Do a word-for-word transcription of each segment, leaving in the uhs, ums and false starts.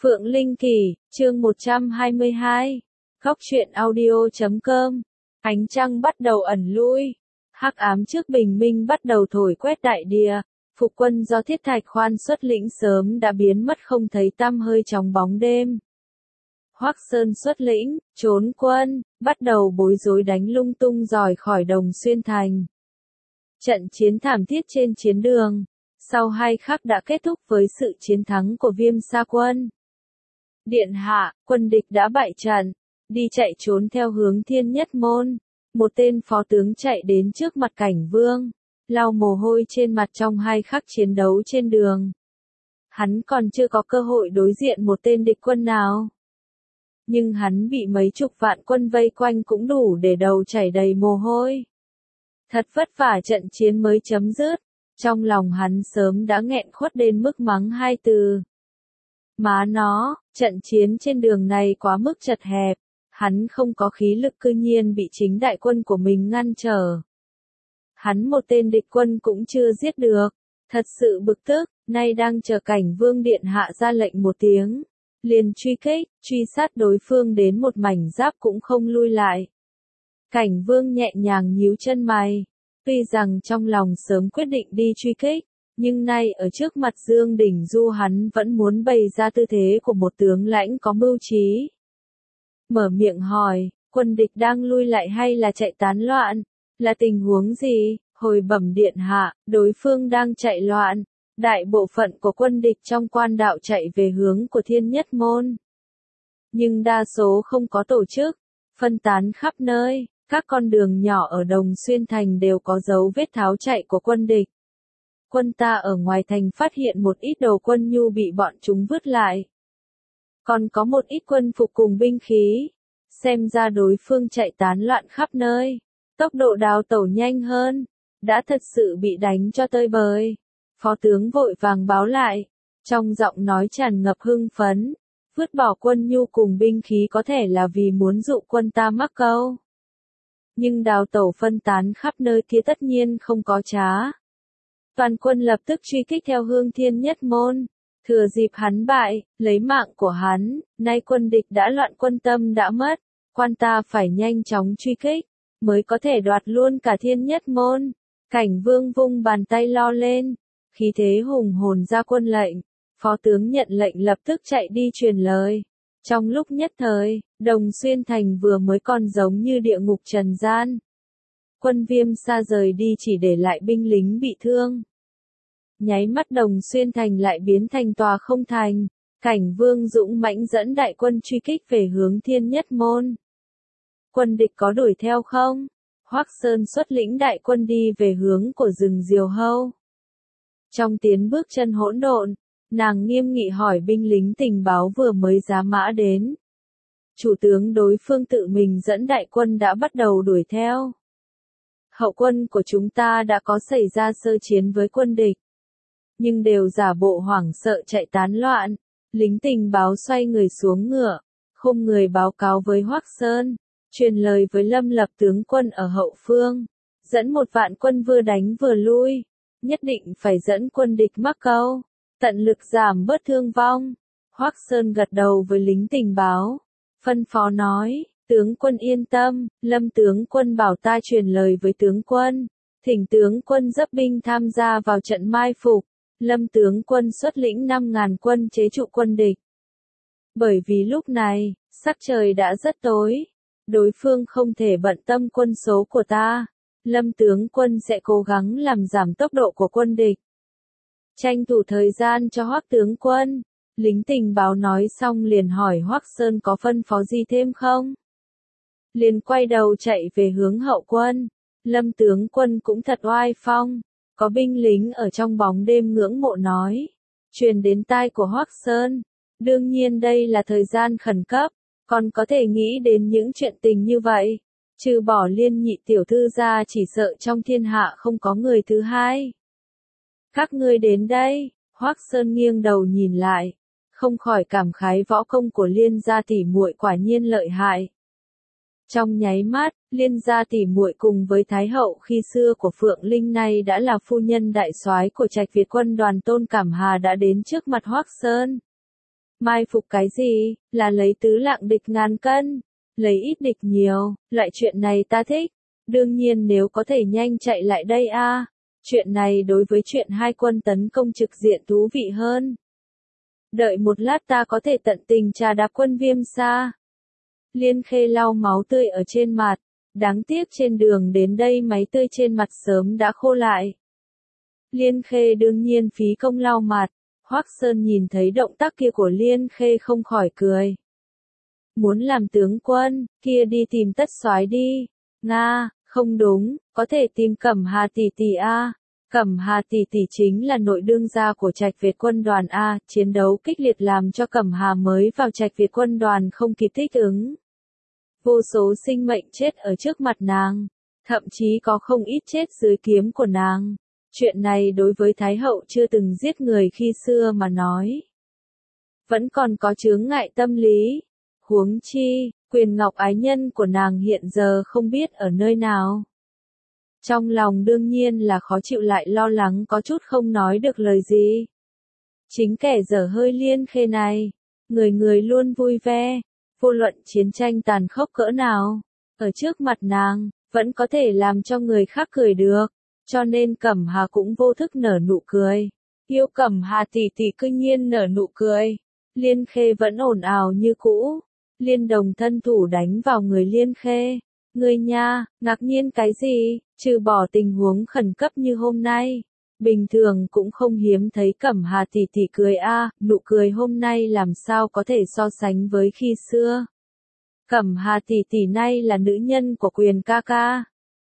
Phượng Linh Kỳ, chương một trăm hai mươi hai. Góc truyện audio chấm com. Ánh trăng bắt đầu ẩn lui. Hắc ám trước bình minh bắt đầu thổi quét đại địa. Phục quân do Thiết Thạch Khoan xuất lĩnh sớm đã biến mất không thấy tăm hơi trong bóng đêm. Hoắc Sơn xuất lĩnh, trốn quân, bắt đầu bối rối đánh lung tung rời khỏi Đồng Xuyên Thành. Trận chiến thảm thiết trên chiến đường, sau hai khắc đã kết thúc với sự chiến thắng của Viêm Sa quân. Điện hạ, quân địch đã bại trận, đi chạy trốn theo hướng Thiên Nhất Môn. Một tên phó tướng chạy đến trước mặt Cảnh Vương, lau mồ hôi trên mặt trong hai khắc chiến đấu trên đường. Hắn còn chưa có cơ hội đối diện một tên địch quân nào. Nhưng hắn bị mấy chục vạn quân vây quanh cũng đủ để đầu chảy đầy mồ hôi. Thật vất vả trận chiến mới chấm dứt, trong lòng hắn sớm đã nghẹn khuất đến mức mắng hai từ. Má nó, trận chiến trên đường này quá mức chật hẹp, hắn không có khí lực cư nhiên bị chính đại quân của mình ngăn trở. Hắn một tên địch quân cũng chưa giết được, thật sự bực tức, nay đang chờ Cảnh Vương điện hạ ra lệnh một tiếng, liền truy kích, truy sát đối phương đến một mảnh giáp cũng không lui lại. Cảnh Vương nhẹ nhàng nhíu chân mày, tuy rằng trong lòng sớm quyết định đi truy kích, nhưng nay ở trước mặt Dương Đình Du hắn vẫn muốn bày ra tư thế của một tướng lãnh có mưu trí. Mở miệng hỏi, quân địch đang lui lại hay là chạy tán loạn? Là tình huống gì? Hồi bẩm điện hạ, đối phương đang chạy loạn. Đại bộ phận của quân địch trong quan đạo chạy về hướng của Thiên Nhất Môn. Nhưng đa số không có tổ chức, phân tán khắp nơi, các con đường nhỏ ở Đồng Xuyên Thành đều có dấu vết tháo chạy của quân địch. Quân ta ở ngoài thành phát hiện một ít đồ quân nhu bị bọn chúng vứt lại. Còn có một ít quân phục cùng binh khí. Xem ra đối phương chạy tán loạn khắp nơi. Tốc độ đào tẩu nhanh hơn. Đã thật sự bị đánh cho tơi bời. Phó tướng vội vàng báo lại. Trong giọng nói tràn ngập hưng phấn. Vứt bỏ quân nhu cùng binh khí có thể là vì muốn dụ quân ta mắc câu. Nhưng đào tẩu phân tán khắp nơi kia tất nhiên không có trá. Toàn quân lập tức truy kích theo hướng Thiên Nhất Môn. Thừa dịp hắn bại, lấy mạng của hắn, nay quân địch đã loạn quân tâm đã mất, quan ta phải nhanh chóng truy kích, mới có thể đoạt luôn cả Thiên Nhất Môn. Cảnh Vương vung bàn tay lo lên, khí thế hùng hồn ra quân lệnh, phó tướng nhận lệnh lập tức chạy đi truyền lời. Trong lúc nhất thời, Đồng Xuyên Thành vừa mới còn giống như địa ngục trần gian. Quân Viêm Sa rời đi chỉ để lại binh lính bị thương. Nháy mắt Đồng Xuyên Thành lại biến thành tòa không thành, Cảnh Vương dũng mãnh dẫn đại quân truy kích về hướng Thiên Nhất Môn. Quân địch có đuổi theo không? Hoắc Sơn xuất lĩnh đại quân đi về hướng của rừng Diều Hâu. Trong tiến bước chân hỗn độn, nàng nghiêm nghị hỏi binh lính tình báo vừa mới giá mã đến. Chủ tướng đối phương tự mình dẫn đại quân đã bắt đầu đuổi theo. Hậu quân của chúng ta đã có xảy ra sơ chiến với quân địch. Nhưng đều giả bộ hoảng sợ chạy tán loạn. Lính tình báo xoay người xuống ngựa, không người báo cáo với Hoắc Sơn, truyền lời với Lâm Lập tướng quân ở hậu phương, dẫn một vạn quân vừa đánh vừa lui, nhất định phải dẫn quân địch mắc câu, tận lực giảm bớt thương vong. Hoắc Sơn gật đầu với lính tình báo, phân phó nói, tướng quân yên tâm, Lâm tướng quân bảo ta truyền lời với tướng quân, thỉnh tướng quân dấp binh tham gia vào trận mai phục. Lâm tướng quân xuất lĩnh năm ngàn quân chế trụ quân địch. Bởi vì lúc này, sắc trời đã rất tối, đối phương không thể bận tâm quân số của ta. Lâm tướng quân sẽ cố gắng làm giảm tốc độ của quân địch. Tranh thủ thời gian cho Hoắc tướng quân. Lính tình báo nói xong liền hỏi Hoắc Sơn có phân phó gì thêm không? Liền quay đầu chạy về hướng hậu quân. Lâm tướng quân cũng thật oai phong. Có binh lính ở trong bóng đêm ngưỡng mộ nói, truyền đến tai của Hoắc Sơn, đương nhiên đây là thời gian khẩn cấp, còn có thể nghĩ đến những chuyện tình như vậy, trừ bỏ Liên nhị tiểu thư ra chỉ sợ trong thiên hạ không có người thứ hai. Các ngươi đến đây, Hoắc Sơn nghiêng đầu nhìn lại, không khỏi cảm khái võ công của Liên gia tỷ muội quả nhiên lợi hại. Trong nháy mắt, Liên gia tỷ muội cùng với Thái hậu khi xưa của Phượng Linh này đã là phu nhân đại soái của Trạch Việt quân đoàn Tôn Cảm Hà đã đến trước mặt Hoắc Sơn. Mai phục cái gì, là lấy tứ lạng địch ngàn cân, lấy ít địch nhiều, loại chuyện này ta thích. Đương nhiên nếu có thể nhanh chạy lại đây a, chuyện này đối với chuyện hai quân tấn công trực diện thú vị hơn. Đợi một lát ta có thể tận tình trà đạp quân Viêm Sa. Liên Khê lau máu tươi ở trên mặt, đáng tiếc trên đường đến đây máu tươi trên mặt sớm đã khô lại. Liên Khê đương nhiên phí công lau mặt, Hoắc Sơn nhìn thấy động tác kia của Liên Khê không khỏi cười. Muốn làm tướng quân, kia đi tìm Tất Soái đi. Nga, không đúng, có thể tìm Cẩm Hà tỷ tỷ a. Cẩm Hà tỷ tỷ chính là nội đương gia của Trạch Việt quân đoàn a, chiến đấu kịch liệt làm cho Cẩm Hà mới vào Trạch Việt quân đoàn không kịp thích ứng. Vô số sinh mệnh chết ở trước mặt nàng, thậm chí có không ít chết dưới kiếm của nàng. Chuyện này đối với Thái hậu chưa từng giết người khi xưa mà nói, vẫn còn có chướng ngại tâm lý. Huống chi, Quyền Ngọc ái nhân của nàng hiện giờ không biết ở nơi nào. Trong lòng đương nhiên là khó chịu lại lo lắng có chút không nói được lời gì. Chính kẻ dở hơi Liên Khê này, người người luôn vui vẻ, vô luận chiến tranh tàn khốc cỡ nào, ở trước mặt nàng, vẫn có thể làm cho người khác cười được, cho nên Cẩm Hà cũng vô thức nở nụ cười. Yêu Cẩm Hà tỷ tỷ cư nhiên nở nụ cười, Liên Khê vẫn ồn ào như cũ. Liên Đồng thân thủ đánh vào người Liên Khê. Người nha, ngạc nhiên cái gì, trừ bỏ tình huống khẩn cấp như hôm nay. Bình thường cũng không hiếm thấy Cẩm Hà tỷ tỷ cười a, nụ cười hôm nay làm sao có thể so sánh với khi xưa. Cẩm Hà tỷ tỷ nay là nữ nhân của Quyền ca ca.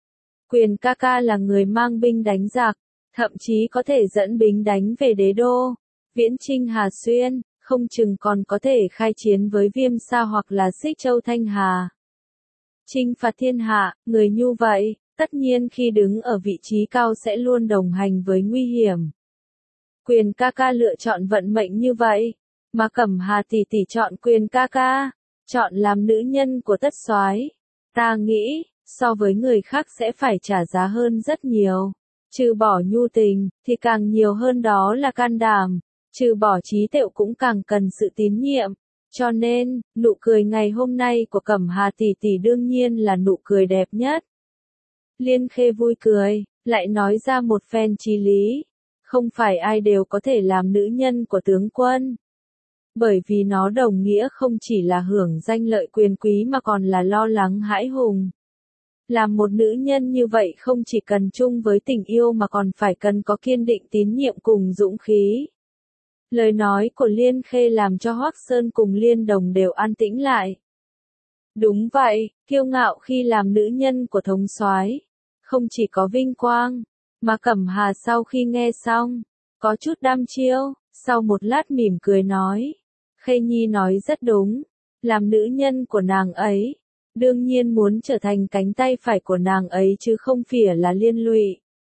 Quyền ca ca là người mang binh đánh giặc, thậm chí có thể dẫn binh đánh về đế đô, viễn chinh Hà Xuyên, không chừng còn có thể khai chiến với Viêm Sa hoặc là Xích Châu Thanh Hà. Chinh phạt thiên hạ, người như vậy, tất nhiên khi đứng ở vị trí cao sẽ luôn đồng hành với nguy hiểm. Quyền ca ca lựa chọn vận mệnh như vậy, mà Cẩm Hà tỷ tỷ chọn Quyền ca ca, chọn làm nữ nhân của Tất Soái. Ta nghĩ, so với người khác sẽ phải trả giá hơn rất nhiều. Trừ bỏ nhu tình, thì càng nhiều hơn đó là can đảm. Trừ bỏ trí tuệ cũng càng cần sự tín nhiệm. Cho nên, nụ cười ngày hôm nay của Cẩm Hà tỷ tỷ đương nhiên là nụ cười đẹp nhất. Liên Khê vui cười, lại nói ra một phen chí lý. Không phải ai đều có thể làm nữ nhân của tướng quân. Bởi vì nó đồng nghĩa không chỉ là hưởng danh lợi quyền quý mà còn là lo lắng hãi hùng. Làm một nữ nhân như vậy không chỉ cần chung với tình yêu mà còn phải cần có kiên định tín nhiệm cùng dũng khí. Lời nói của Liên Khê làm cho Hoắc Sơn cùng Liên Đồng đều an tĩnh lại. Đúng vậy, kiêu ngạo khi làm nữ nhân của thống soái, không chỉ có vinh quang, mà Cẩm Hà sau khi nghe xong, có chút đăm chiêu, sau một lát mỉm cười nói, Khê Nhi nói rất đúng, làm nữ nhân của nàng ấy, đương nhiên muốn trở thành cánh tay phải của nàng ấy chứ không phỉa là liên lụy.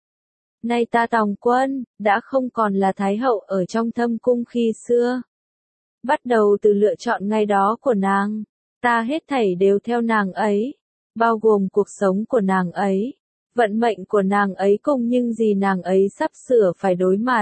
Nay ta Tòng Quân, đã không còn là Thái hậu ở trong thâm cung khi xưa. Bắt đầu từ lựa chọn ngày đó của nàng, ta hết thảy đều theo nàng ấy, bao gồm cuộc sống của nàng ấy, vận mệnh của nàng ấy cùng những gì nàng ấy sắp sửa phải đối mặt.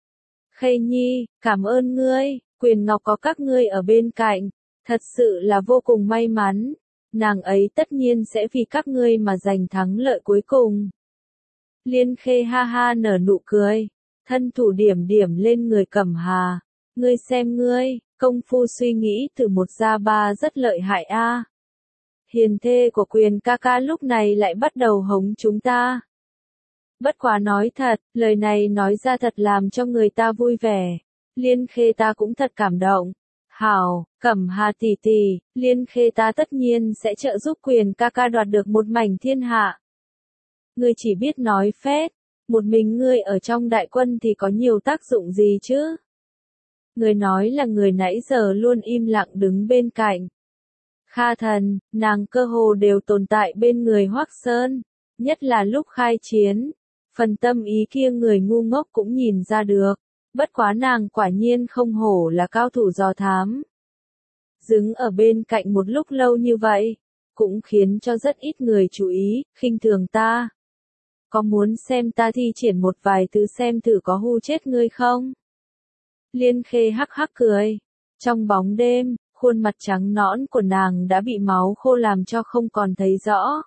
Khê Nhi, cảm ơn ngươi, Quyền Ngọc có các ngươi ở bên cạnh, thật sự là vô cùng may mắn, nàng ấy tất nhiên sẽ vì các ngươi mà giành thắng lợi cuối cùng. Liên Khê ha ha nở nụ cười, thân thủ điểm điểm lên người Cẩm Hà, ngươi xem ngươi, công phu suy nghĩ từ một ra ba rất lợi hại a. Hiền thê của Quyền ca ca lúc này lại bắt đầu hống chúng ta. Bất quá nói thật, lời này nói ra thật làm cho người ta vui vẻ. Liên Khê ta cũng thật cảm động. Hảo, Cẩm Hà tỷ tỷ, Liên Khê ta tất nhiên sẽ trợ giúp Quyền ca ca đoạt được một mảnh thiên hạ. Ngươi chỉ biết nói phét, một mình ngươi ở trong đại quân thì có nhiều tác dụng gì chứ? Người nói là người nãy giờ luôn im lặng đứng bên cạnh. Kha Thần, nàng cơ hồ đều tồn tại bên người Hoắc Sơn, nhất là lúc khai chiến. Phần tâm ý kia người ngu ngốc cũng nhìn ra được, bất quá nàng quả nhiên không hổ là cao thủ dò thám. Đứng ở bên cạnh một lúc lâu như vậy, cũng khiến cho rất ít người chú ý, khinh thường ta. Có muốn xem ta thi triển một vài thứ xem thử có hù chết ngươi không? Liên Khê hắc hắc cười. Trong bóng đêm, khuôn mặt trắng nõn của nàng đã bị máu khô làm cho không còn thấy rõ.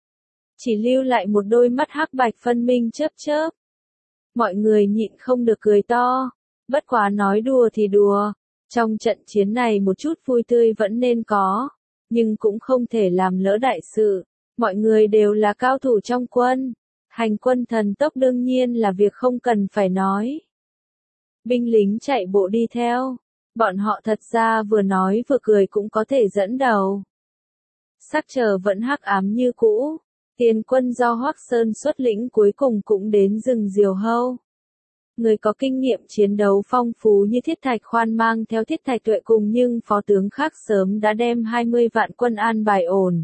Chỉ lưu lại một đôi mắt hắc bạch phân minh chớp chớp. Mọi người nhịn không được cười to. Bất quá nói đùa thì đùa. Trong trận chiến này một chút vui tươi vẫn nên có. Nhưng cũng không thể làm lỡ đại sự. Mọi người đều là cao thủ trong quân. Hành quân thần tốc đương nhiên là việc không cần phải nói. Binh lính chạy bộ đi theo. Bọn họ thật ra vừa nói vừa cười cũng có thể dẫn đầu. Sắc trời vẫn hắc ám như cũ. Tiền quân do Hoắc Sơn xuất lĩnh cuối cùng cũng đến rừng Diều Hâu. Người có kinh nghiệm chiến đấu phong phú như Thiết Thạch Khoan mang theo Thiết Thạch Tuệ cùng nhưng phó tướng khác sớm đã đem hai mươi vạn quân an bài ổn.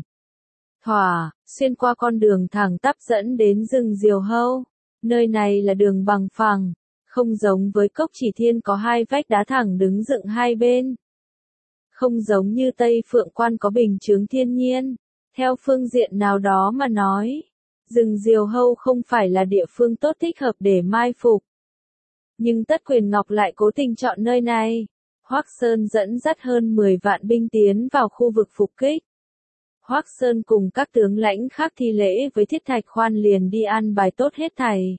Thỏa, xuyên qua con đường thẳng tắp dẫn đến rừng Diều Hâu. Nơi này là đường bằng phẳng, không giống với Cốc Chỉ Thiên có hai vách đá thẳng đứng dựng hai bên. Không giống như Tây Phượng Quan có bình chướng thiên nhiên. Theo phương diện nào đó mà nói, rừng Diều Hâu không phải là địa phương tốt thích hợp để mai phục. Nhưng Tất Quyền Ngọc lại cố tình chọn nơi này. Hoắc Sơn dẫn dắt hơn mười vạn binh tiến vào khu vực phục kích. Hoắc Sơn cùng các tướng lãnh khác thi lễ với Thiết Thạch Khoan liền đi an bài tốt hết thảy.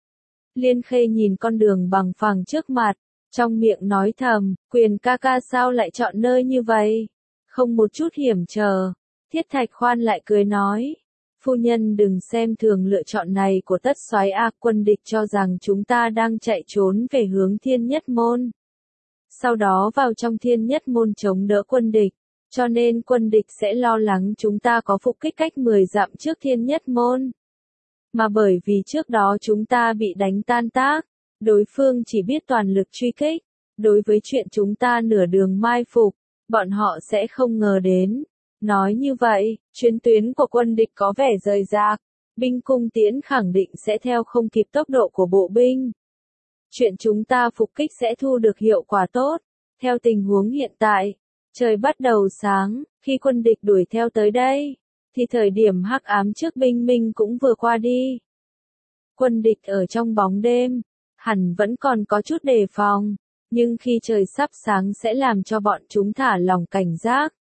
Liên Khê nhìn con đường bằng phẳng trước mặt, trong miệng nói thầm, Quyền ca ca sao lại chọn nơi như vậy? Không một chút hiểm trở. Thiết Thạch Khoan lại cười nói, phu nhân đừng xem thường lựa chọn này của Tất Soái a, quân địch cho rằng chúng ta đang chạy trốn về hướng Thiên Nhất Môn. Sau đó vào trong Thiên Nhất Môn chống đỡ quân địch, cho nên quân địch sẽ lo lắng chúng ta có phục kích cách mười dặm trước Thiên Nhất Môn. Mà bởi vì trước đó chúng ta bị đánh tan tác, đối phương chỉ biết toàn lực truy kích, đối với chuyện chúng ta nửa đường mai phục, bọn họ sẽ không ngờ đến. Nói như vậy, chuyến tuyến của quân địch có vẻ rời rạc, binh cung tiễn khẳng định sẽ theo không kịp tốc độ của bộ binh. Chuyện chúng ta phục kích sẽ thu được hiệu quả tốt. Theo tình huống hiện tại, trời bắt đầu sáng, khi quân địch đuổi theo tới đây, thì thời điểm hắc ám trước binh minh cũng vừa qua đi. Quân địch ở trong bóng đêm, hẳn vẫn còn có chút đề phòng, nhưng khi trời sắp sáng sẽ làm cho bọn chúng thả lòng cảnh giác.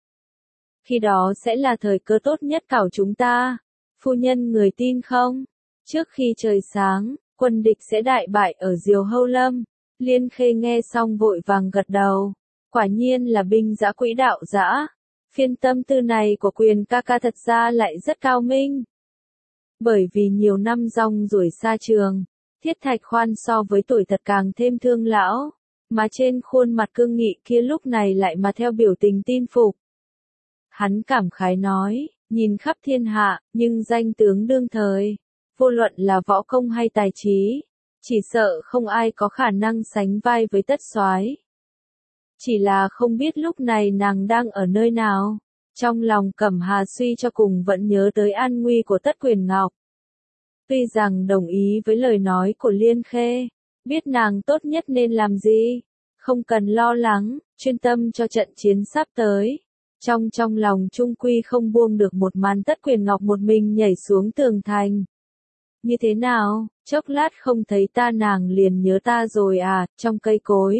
Khi đó sẽ là thời cơ tốt nhất cảo chúng ta. Phu nhân người tin không? Trước khi trời sáng, quân địch sẽ đại bại ở Diều Hâu Lâm. Liên Khê nghe xong vội vàng gật đầu. Quả nhiên là binh giã quỹ đạo giã. Phiên tâm tư này của Quyền ca ca thật ra lại rất cao minh. Bởi vì nhiều năm rong ruổi xa trường, Thiết Thạch Khoan so với tuổi thật càng thêm thương lão. Mà trên khuôn mặt cương nghị kia lúc này lại mà theo biểu tình tin phục. Hắn cảm khái nói, nhìn khắp thiên hạ, nhưng danh tướng đương thời, vô luận là võ công hay tài trí, chỉ sợ không ai có khả năng sánh vai với Tất Soái. Chỉ là không biết lúc này nàng đang ở nơi nào. Trong lòng Cẩm Hà suy cho cùng vẫn nhớ tới an nguy của Tất Quyền Ngọc. Tuy rằng đồng ý với lời nói của Liên Khê, biết nàng tốt nhất nên làm gì, không cần lo lắng, chuyên tâm cho trận chiến sắp tới. Trong trong lòng trung quy không buông được một màn Tất Quyền Ngọc một mình nhảy xuống tường thành. Như thế nào, chốc lát không thấy ta nàng liền nhớ ta rồi à, trong cây cối.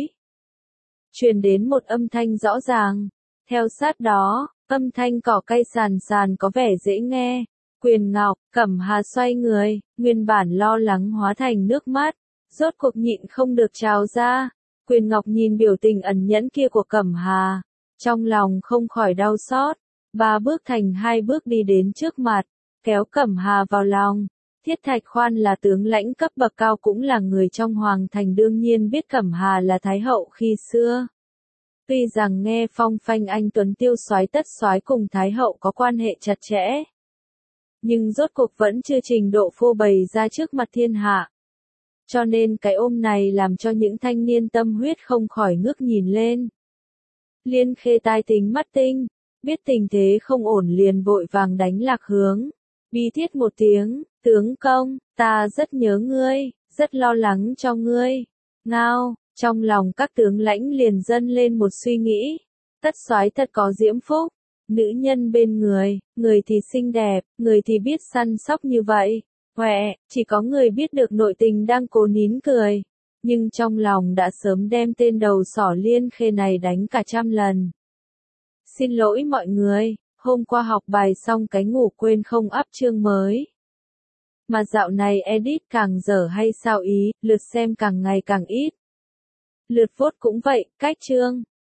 Truyền đến một âm thanh rõ ràng. Theo sát đó, âm thanh cỏ cây sàn sàn có vẻ dễ nghe. Quyền Ngọc, Cẩm Hà xoay người, nguyên bản lo lắng hóa thành nước mắt, rốt cuộc nhịn không được trào ra. Quyền Ngọc nhìn biểu tình ẩn nhẫn kia của Cẩm Hà, trong lòng không khỏi đau xót. Ba bước thành hai bước đi đến trước mặt, kéo Cẩm Hà vào lòng. Thiết Thạch Khoan là tướng lãnh cấp bậc cao cũng là người trong hoàng thành đương nhiên biết Cẩm Hà là thái hậu khi xưa. Tuy rằng nghe phong phanh anh tuấn tiêu soái Tất Soái cùng thái hậu có quan hệ chặt chẽ, nhưng rốt cuộc vẫn chưa trình độ phô bày ra trước mặt thiên hạ. Cho nên cái ôm này làm cho những thanh niên tâm huyết không khỏi ngước nhìn lên. Liên Khê tai tính mắt tinh, biết tình thế không ổn liền vội vàng đánh lạc hướng. Bi thiết một tiếng, tướng công, ta rất nhớ ngươi, rất lo lắng cho ngươi. Ngao, trong lòng các tướng lãnh liền dâng lên một suy nghĩ. Tất Soái thật có diễm phúc, nữ nhân bên người, người thì xinh đẹp, người thì biết săn sóc như vậy. Huệ, chỉ có người biết được nội tình đang cố nín cười. nhưng trong lòng đã sớm đem tên đầu sỏ Liên Khê này đánh cả trăm lần. Xin lỗi mọi người, hôm qua học bài xong cái ngủ quên không up chương mới. Mà dạo này edit càng dở hay sao ý, lượt xem càng ngày càng ít. Lượt vote cũng vậy, cách chương.